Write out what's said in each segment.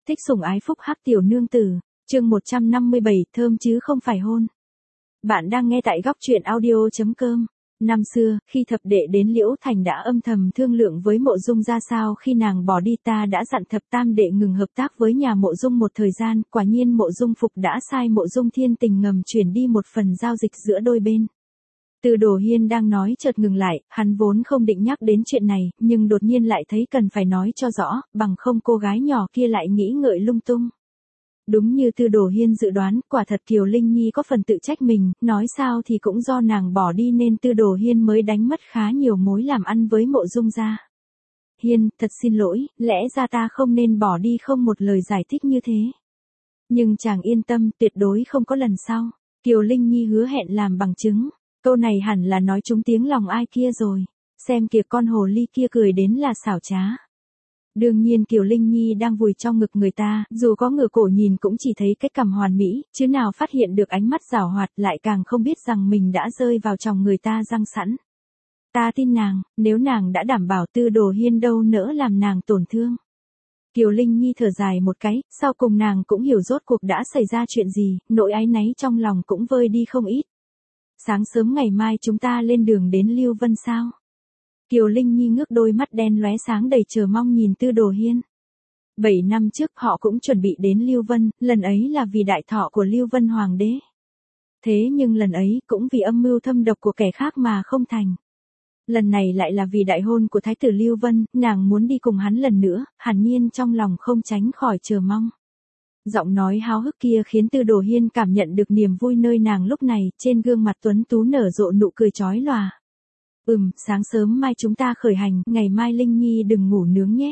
Thích sủng ái phúc hắc tiểu nương tử, chương 157, thơm chứ không phải hôn. Bạn đang nghe tại góc truyện audio.com. Năm xưa, khi thập đệ đến Liễu Thành đã âm thầm thương lượng với Mộ Dung ra sao khi nàng bỏ đi, ta đã dặn thập tam đệ ngừng hợp tác với nhà Mộ Dung một thời gian, quả nhiên Mộ Dung Phục đã sai Mộ Dung Thiên Tình ngầm chuyển đi một phần giao dịch giữa đôi bên. Từ Đồ Hiên đang nói chợt ngừng lại, hắn vốn không định nhắc đến chuyện này, nhưng đột nhiên lại thấy cần phải nói cho rõ, bằng không cô gái nhỏ kia lại nghĩ ngợi lung tung. Đúng như Từ Đồ Hiên dự đoán, quả thật Kiều Linh Nhi có phần tự trách mình, nói sao thì cũng do nàng bỏ đi nên Từ Đồ Hiên mới đánh mất khá nhiều mối làm ăn với Mộ Dung gia. Hiên, thật xin lỗi, lẽ ra ta không nên bỏ đi, không một lời giải thích như thế. Nhưng chàng yên tâm, tuyệt đối không có lần sau. Kiều Linh Nhi hứa hẹn làm bằng chứng. Câu này hẳn là nói trúng tiếng lòng ai kia rồi. Xem kìa, con hồ ly kia cười đến là xảo trá. Đương nhiên Kiều Linh Nhi đang vùi trong ngực người ta, dù có ngửa cổ nhìn cũng chỉ thấy cái cằm hoàn mỹ, chứ nào phát hiện được ánh mắt giảo hoạt, lại càng không biết rằng mình đã rơi vào trong người ta răng sẵn. Ta tin nàng, nếu nàng đã đảm bảo, Từ Đồ Hiên đâu nỡ làm nàng tổn thương. Kiều Linh Nhi thở dài một cái, sau cùng nàng cũng hiểu rốt cuộc đã xảy ra chuyện gì, nỗi áy náy trong lòng cũng vơi đi không ít. Sáng sớm ngày mai chúng ta lên đường đến Lưu Vân sao? Kiều Linh Nhi ngước đôi mắt đen lóe sáng đầy chờ mong nhìn Từ Đồ Hiên. 7 năm trước họ cũng chuẩn bị đến Lưu Vân, lần ấy là vì đại thọ của Lưu Vân Hoàng đế. Thế nhưng lần ấy cũng vì âm mưu thâm độc của kẻ khác mà không thành. Lần này lại là vì đại hôn của Thái tử Lưu Vân, nàng muốn đi cùng hắn lần nữa, hẳn nhiên trong lòng không tránh khỏi chờ mong. Giọng nói háo hức kia khiến Từ Đồ Hiên cảm nhận được niềm vui nơi nàng lúc này, trên gương mặt tuấn tú nở rộ nụ cười chói lòa. Sáng sớm mai chúng ta khởi hành, ngày mai Linh Nhi đừng ngủ nướng nhé.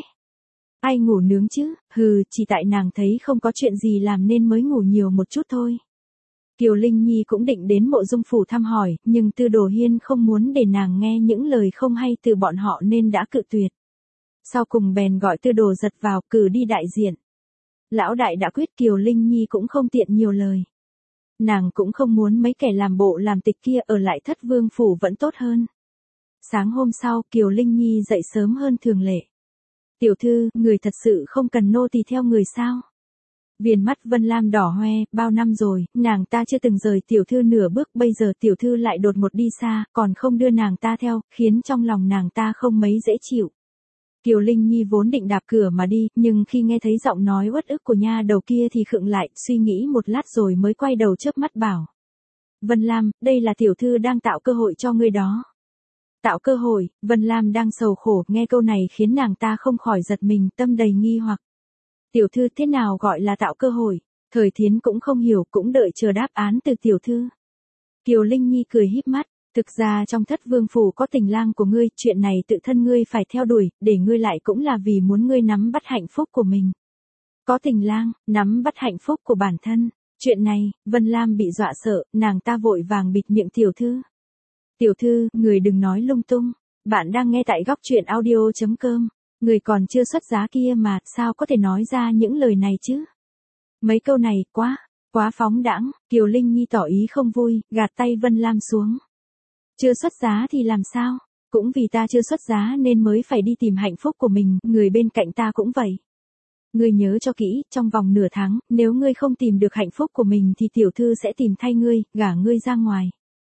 Ai ngủ nướng chứ, chỉ tại nàng thấy không có chuyện gì làm nên mới ngủ nhiều một chút thôi. Kiều Linh Nhi cũng định đến Mộ Dung phủ thăm hỏi, nhưng Từ Đồ Hiên không muốn để nàng nghe những lời không hay từ bọn họ nên đã cự tuyệt. Sau cùng bèn gọi Từ Đồ Giật vào, cử đi đại diện. Lão đại đã quyết, Kiều Linh Nhi cũng không tiện nhiều lời. Nàng cũng không muốn mấy kẻ làm bộ làm tịch kia ở lại Thất Vương phủ vẫn tốt hơn. Sáng hôm sau, Kiều Linh Nhi dậy sớm hơn thường lệ. Tiểu thư, người thật sự không cần nô tỳ theo người sao? Viền mắt Vân Lam đỏ hoe, bao năm rồi, nàng ta chưa từng rời tiểu thư nửa bước, bây giờ tiểu thư lại đột ngột đi xa, còn không đưa nàng ta theo, khiến trong lòng nàng ta không mấy dễ chịu. Kiều Linh Nhi vốn định đạp cửa mà đi, nhưng khi nghe thấy giọng nói uất ức của nha đầu kia thì khựng lại, suy nghĩ một lát rồi mới quay đầu chớp mắt bảo. Vân Lam, đây là tiểu thư đang tạo cơ hội cho ngươi đó. Tạo cơ hội, Vân Lam đang sầu khổ, nghe câu này khiến nàng ta không khỏi giật mình, tâm đầy nghi hoặc. Tiểu thư, thế nào gọi là tạo cơ hội? Thời Thiến cũng không hiểu, cũng đợi chờ đáp án từ tiểu thư. Kiều Linh Nhi cười híp mắt. Thực ra trong Thất Vương phủ có tình lang của ngươi, chuyện này tự thân ngươi phải theo đuổi, để ngươi lại cũng là vì muốn ngươi nắm bắt hạnh phúc của mình. Có tình lang, nắm bắt hạnh phúc của bản thân. Chuyện này, Vân Lam bị dọa sợ, nàng ta vội vàng bịt miệng tiểu thư. Tiểu thư, người đừng nói lung tung. Bạn đang nghe tại góc truyện audio.com. Người còn chưa xuất giá kia mà, sao có thể nói ra những lời này chứ? Mấy câu này, quá phóng đãng. Kiều Linh Nhi tỏ ý không vui, gạt tay Vân Lam xuống. Chưa xuất giá thì làm sao? Cũng vì ta chưa xuất giá nên mới phải đi tìm hạnh phúc của mình, người bên cạnh ta cũng vậy. Ngươi nhớ cho kỹ, trong vòng nửa tháng, nếu ngươi không tìm được hạnh phúc của mình thì tiểu thư sẽ tìm thay ngươi, gả ngươi ra ngoài.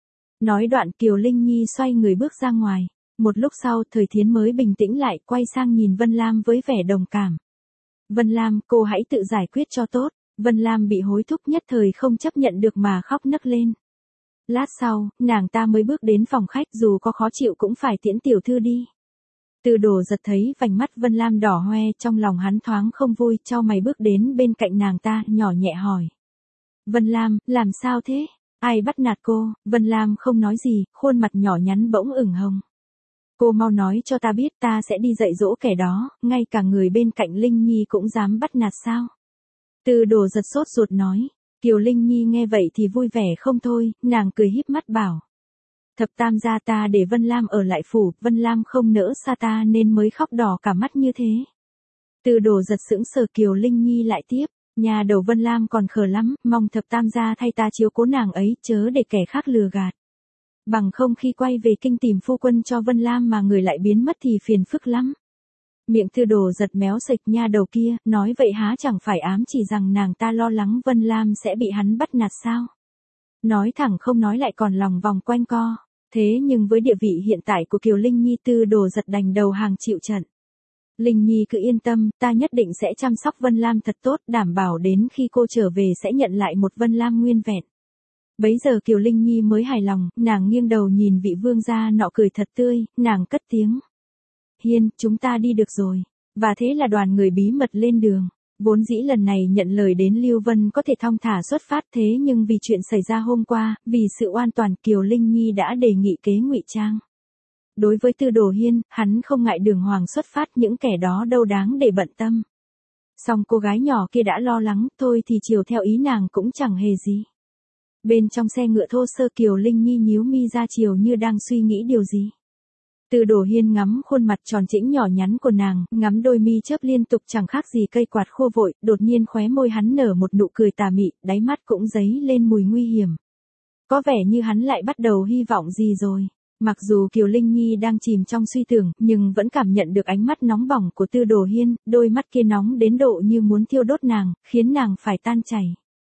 Nói đoạn Kiều Linh Nhi xoay người bước ra ngoài. Một lúc sau, Thời Thiến mới bình tĩnh lại, quay sang nhìn Vân Lam với vẻ đồng cảm. Vân Lam, cô hãy tự giải quyết cho tốt. Vân Lam bị hối thúc nhất thời không chấp nhận được mà khóc nấc lên. Lát sau, nàng ta mới bước đến phòng khách, dù có khó chịu cũng phải tiễn tiểu thư đi. Từ Đồ Giật thấy vành mắt Vân Lam đỏ hoe, trong lòng hắn thoáng không vui, chau mày bước đến bên cạnh nàng ta, nhỏ nhẹ hỏi. Vân Lam, làm sao thế? Ai bắt nạt cô? Vân Lam không nói gì, khuôn mặt nhỏ nhắn bỗng ửng hồng. Cô mau nói cho ta biết, ta sẽ đi dạy dỗ kẻ đó, ngay cả người bên cạnh Linh Nhi cũng dám bắt nạt sao? Từ Đồ Giật sốt ruột nói. Kiều Linh Nhi nghe vậy thì vui vẻ không thôi, nàng cười híp mắt bảo. Thập tam gia ta để Vân Lam ở lại phủ, Vân Lam không nỡ xa ta nên mới khóc đỏ cả mắt như thế. Từ Đồ Giật sững sờ, Kiều Linh Nhi lại tiếp. Nhà đầu Vân Lam còn khờ lắm, mong thập tam gia thay ta chiếu cố nàng ấy, chớ để kẻ khác lừa gạt. Bằng không khi quay về kinh tìm phu quân cho Vân Lam mà người lại biến mất thì phiền phức lắm. Miệng Tư Đồ giật méo sệch, nha đầu kia, nói vậy há chẳng phải ám chỉ rằng nàng ta lo lắng Vân Lam sẽ bị hắn bắt nạt sao? Nói thẳng không nói lại còn lòng vòng quanh co. Thế nhưng với địa vị hiện tại của Kiều Linh Nhi, Tư Đồ giật đành đầu hàng chịu trận. Linh Nhi cứ yên tâm, ta nhất định sẽ chăm sóc Vân Lam thật tốt, đảm bảo đến khi cô trở về sẽ nhận lại một Vân Lam nguyên vẹn. Bấy giờ Kiều Linh Nhi mới hài lòng, nàng nghiêng đầu nhìn vị vương gia nọ cười thật tươi, nàng cất tiếng. Hiên, chúng ta đi được rồi. Và thế là đoàn người bí mật lên đường. Vốn dĩ lần này nhận lời đến Lưu Vân có thể thong thả xuất phát, thế nhưng vì chuyện xảy ra hôm qua, vì sự oan toàn, Kiều Linh Nhi đã đề nghị kế ngụy trang. Đối với Tư Đồ Hiên, hắn không ngại đường hoàng xuất phát, những kẻ đó đâu đáng để bận tâm. Song cô gái nhỏ kia đã lo lắng, thôi thì chiều theo ý nàng cũng chẳng hề gì. Bên trong xe ngựa thô sơ, Kiều Linh Nhi nhíu mi ra chiều như đang suy nghĩ điều gì. Tư Đồ Hiên ngắm khuôn mặt tròn trĩnh nhỏ nhắn của nàng, ngắm đôi mi chớp liên tục chẳng khác gì cây quạt khô vội, đột nhiên khóe môi hắn nở một nụ cười tà mị, đáy mắt cũng dấy lên mùi nguy hiểm. Có vẻ như hắn lại bắt đầu hy vọng gì rồi. Mặc dù Kiều Linh Nhi đang chìm trong suy tưởng, nhưng vẫn cảm nhận được ánh mắt nóng bỏng của Tư Đồ Hiên, đôi mắt kia nóng đến độ như muốn thiêu đốt nàng, khiến nàng phải tan chảy.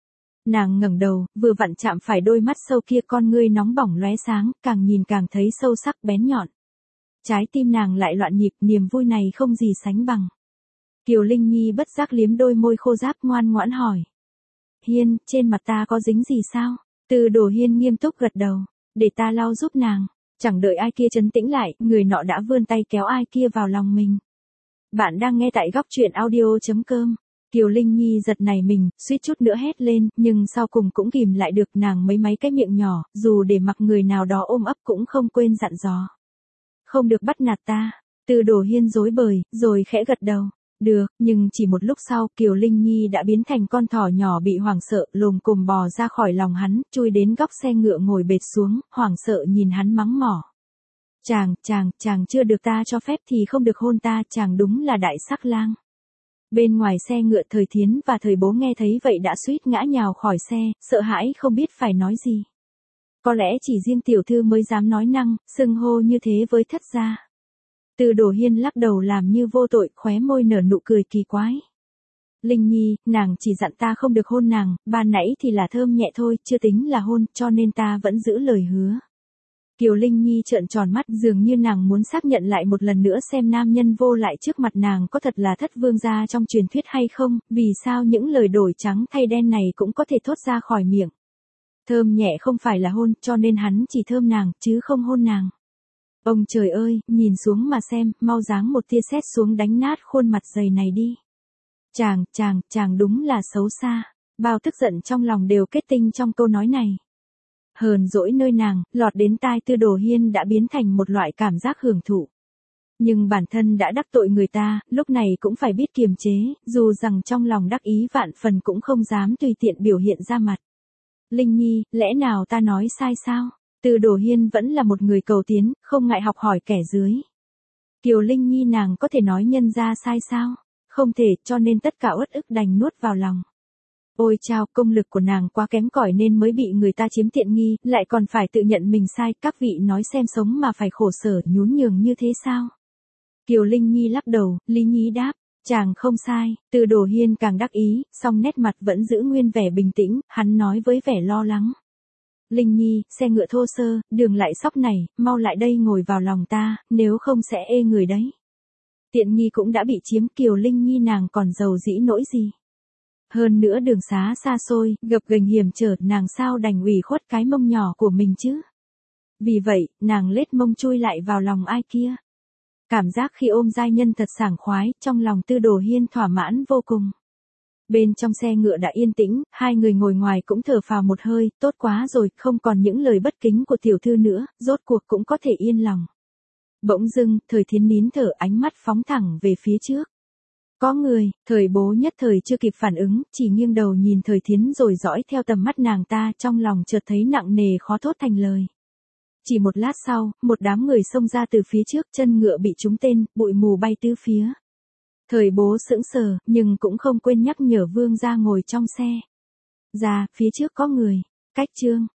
Nàng ngẩng đầu, vừa vặn chạm phải đôi mắt sâu kia, con ngươi nóng bỏng lóe sáng, càng nhìn càng thấy sâu sắc bén nhọn. Trái tim nàng lại loạn nhịp, niềm vui này không gì sánh bằng. Kiều Linh Nhi bất giác liếm đôi môi khô ráp, ngoan ngoãn hỏi. Hiên, trên mặt ta có dính gì sao? Tư Đồ Hiên nghiêm túc gật đầu. Để ta lau giúp nàng. Chẳng đợi ai kia trấn tĩnh lại, người nọ đã vươn tay kéo ai kia vào lòng mình. Bạn đang nghe tại góc truyện audio.com. Kiều Linh Nhi giật nảy mình, suýt chút nữa hét lên, nhưng sau cùng cũng kìm lại được, nàng mấy cái miệng nhỏ, dù để mặc người nào đó ôm ấp cũng không quên dặn dò. Không được bắt nạt ta. Tư Đồ Hiên rối bời, rồi khẽ gật đầu. Được, nhưng chỉ một lúc sau, Kiều Linh Nhi đã biến thành con thỏ nhỏ bị hoảng sợ, lồm cồm bò ra khỏi lòng hắn, chui đến góc xe ngựa ngồi bệt xuống, hoảng sợ nhìn hắn mắng mỏ. Chàng chưa được ta cho phép thì không được hôn ta, chàng đúng là đại sắc lang. Bên ngoài xe ngựa, Thời Thiến và Thời Bố nghe thấy vậy đã suýt ngã nhào khỏi xe, sợ hãi không biết phải nói gì. Có lẽ chỉ riêng tiểu thư mới dám nói năng, xưng hô như thế với thất gia. Tư Đồ Hiên lắc đầu làm như vô tội, khóe môi nở nụ cười kỳ quái. Linh Nhi, nàng chỉ dặn ta không được hôn nàng, ban nãy thì là thơm nhẹ thôi, chưa tính là hôn, cho nên ta vẫn giữ lời hứa. Kiều Linh Nhi trợn tròn mắt, dường như nàng muốn xác nhận lại một lần nữa xem nam nhân vô lại trước mặt nàng có thật là thất vương gia trong truyền thuyết hay không, vì sao những lời đổi trắng thay đen này cũng có thể thốt ra khỏi miệng. Thơm nhẹ không phải là hôn, cho nên hắn chỉ thơm nàng, chứ không hôn nàng. Ông trời ơi, nhìn xuống mà xem, mau giáng một tia sét xuống đánh nát khuôn mặt dày này đi. Chàng đúng là xấu xa. Bao tức giận trong lòng đều kết tinh trong câu nói này. Hờn dỗi nơi nàng, lọt đến tai Tư Đồ Hiên đã biến thành một loại cảm giác hưởng thụ. Nhưng bản thân đã đắc tội người ta, lúc này cũng phải biết kiềm chế, dù rằng trong lòng đắc ý vạn phần cũng không dám tùy tiện biểu hiện ra mặt. Linh Nhi, lẽ nào ta nói sai sao? Tư Đồ Hiên vẫn là một người cầu tiến, không ngại học hỏi kẻ dưới. Kiều Linh Nhi nàng có thể nói nhân ra sai sao? Không thể, cho nên tất cả uất ức đành nuốt vào lòng. Ôi chao, công lực của nàng quá kém cỏi nên mới bị người ta chiếm tiện nghi, lại còn phải tự nhận mình sai, các vị nói xem sống mà phải khổ sở nhún nhường như thế sao? Kiều Linh Nhi lắc đầu, lý nhí đáp, chàng không sai. Tư Đồ Hiên càng đắc ý, song nét mặt vẫn giữ nguyên vẻ bình tĩnh, hắn nói với vẻ lo lắng. Linh Nhi, xe ngựa thô sơ, đường lại sóc này, mau lại đây ngồi vào lòng ta, nếu không sẽ ê người đấy. Tiện nghi cũng đã bị chiếm, Kiều Linh Nhi nàng còn giàu dĩ nỗi gì. Hơn nữa đường xá xa xôi, gập ghềnh hiểm trở, nàng sao đành ủy khuất cái mông nhỏ của mình chứ. Vì vậy, nàng lết mông chui lại vào lòng ai kia. Cảm giác khi ôm giai nhân thật sảng khoái, trong lòng Tư Đồ Hiên thỏa mãn vô cùng. Bên trong xe ngựa đã yên tĩnh, hai người ngồi ngoài cũng thở phào một hơi, tốt quá rồi, không còn những lời bất kính của tiểu thư nữa, rốt cuộc cũng có thể yên lòng. Bỗng dưng, Thời Thiến nín thở, ánh mắt phóng thẳng về phía trước. Có người, Thời Bố nhất thời chưa kịp phản ứng, chỉ nghiêng đầu nhìn Thời Thiến rồi dõi theo tầm mắt nàng ta, trong lòng chợt thấy nặng nề khó thốt thành lời. Chỉ một lát sau, một đám người xông ra từ phía trước, chân ngựa bị trúng tên, bụi mù bay tứ phía. Thời Bố sững sờ, nhưng cũng không quên nhắc nhở vương gia ngồi trong xe. Ra, phía trước có người. Cách chương.